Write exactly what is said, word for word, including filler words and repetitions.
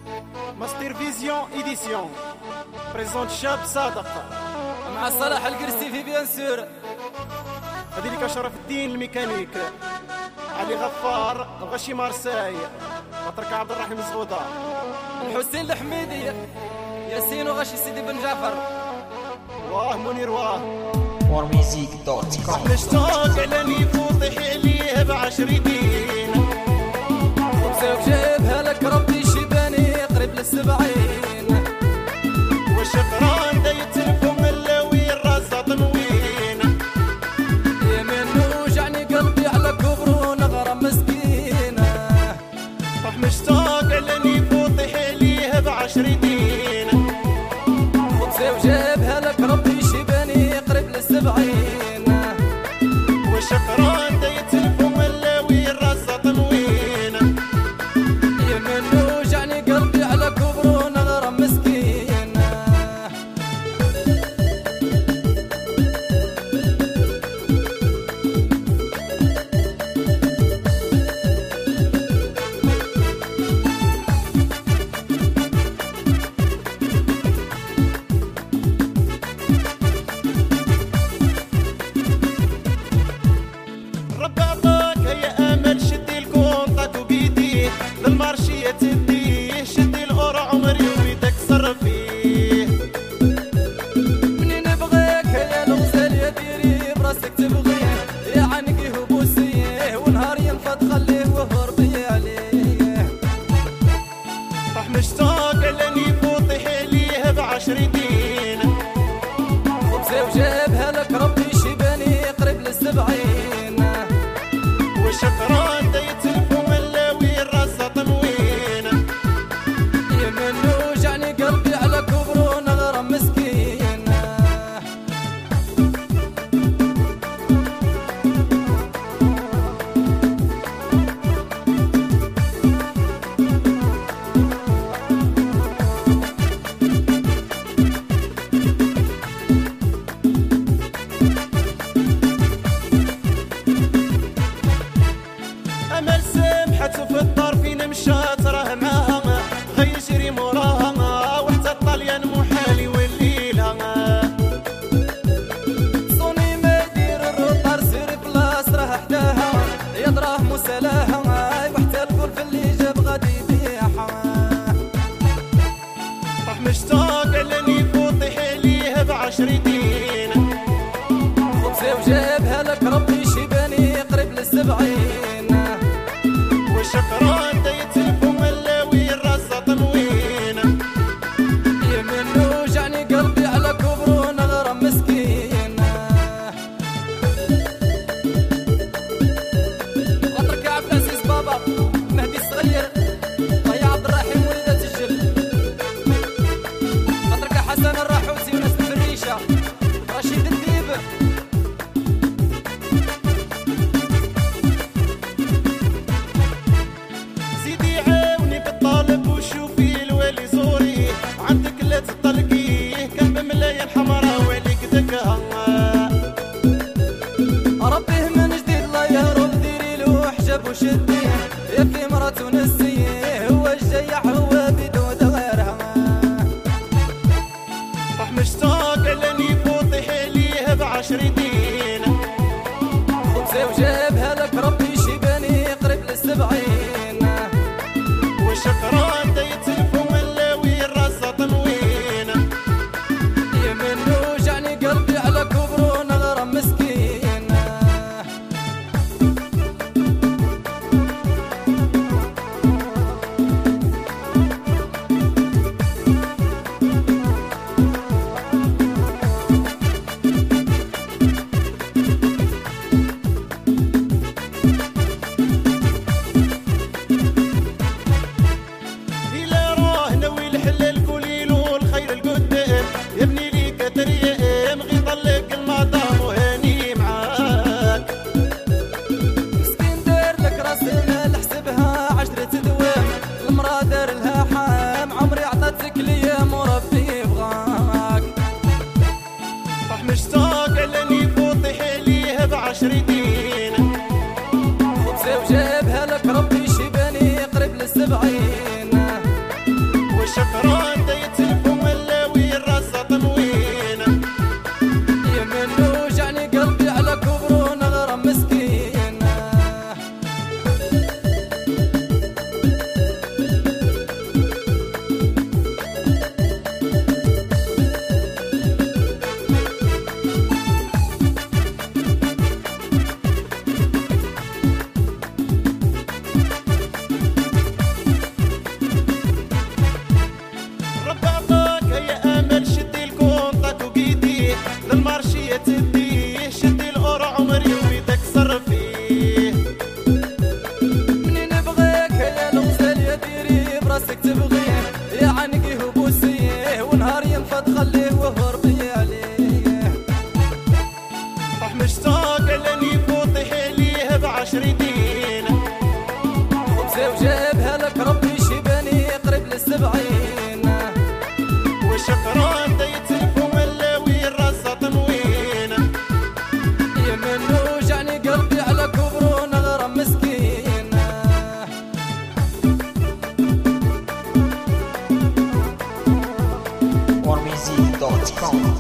ماستر فيزيون إديسيون بريزونت شاب صادق مع صلاح القرسي في بيان سور. هذه لك شرف الدين الميكانيك، علي غفار غشي مارساي، بطرك عبد الرحيم زغوده، الحسين الحميدي، ياسين وغشي سيدي بن جعفر، واه منير واه مورميزيك دوت كوم. مشتاق على فوضح عليه بعشر دين، وبسبب جايبها لك ربي شباني قريب للسبعين، والشقران دايت لكم اللوي الراسة تنوين، يمين وجعني قلبي على كبر ونغرم مسكينة. راح مشتاق على فوضح عليه بعشر دين، وبسبب جايبها لك ربي شباني قريب للسبعين، والشقران دايت لكم اللوي الراسة تنوين، يمين وجعني قلبي على كبر ونغرم مسكينة. المارشية تديه شدي القرع عمري ويدك صر فيه، منين بغيك يا الغزال يا ديري براسك تبغيه، يا عنقي وبوسيه ونهار ينفض خليه وهربي عليه. راح مشتاق على فوطح عليه بعشر دين، وبسيف جابها لك ربي شباني قريب للسبعين، والشقران دايت لكم اللوي الراسة تنوين، يمين وجعني قلبي على كبر ونغرم مسكين. أمل سمحت في الطرفين مشات راه معاها غيجري موراها، وحتى الطليان محالي والليلة صوني ما يدير الروطار سير بلاص راه حداها، يا دراهم وسلاها وحتى الكل في اللي جاب غادي يبيعها. راح مشتاق على فوطح عليه بعشر دين، وبسيف جابها لك ربي شباني قريب للسبعين، والشقران دايت لكم اللوي الراسة تنوين، يمين وجعني قلبي على كبر ونغرم مسكين. خاطرك يا عبد العزيز بابا مهدي الصغير، طيب عبد الرحيم وليدة الجل، خاطرك يا حسن الراحوسي وناس الفريشة، رشيد الديب، زيدي عاوني بالطالب وشوفي الوالي زوري، عندك لا تطلقيه كان بملايين حمراء وعليك دكها، ربيه من جديد الله يهرب ديري له حجاب وشديه، يا في مرات ونسيه هو الجيح هو بدود غيرها. راح مشتاق على فوطح عليه بعشر دين، وبسيف جابها لك ربي شباني قريب للسبعين، والشقران دايت لكم اللوي الراسة تنوين، يمين وجعني قلبي على كبر ونغرم مسكين. براسك تبغيه يا عنقيه وبوسيه ونهار ينفض خليه وهربي عليه. صح مشتاق لاني فوطيح ليه بعشر دين خبزه وجابها لك ربي شباني قريب للسبعين وشكران ديت ولا وين راسه تنوين يمن وجعني قلبي على كبر ونغرم مسكين. more music dot com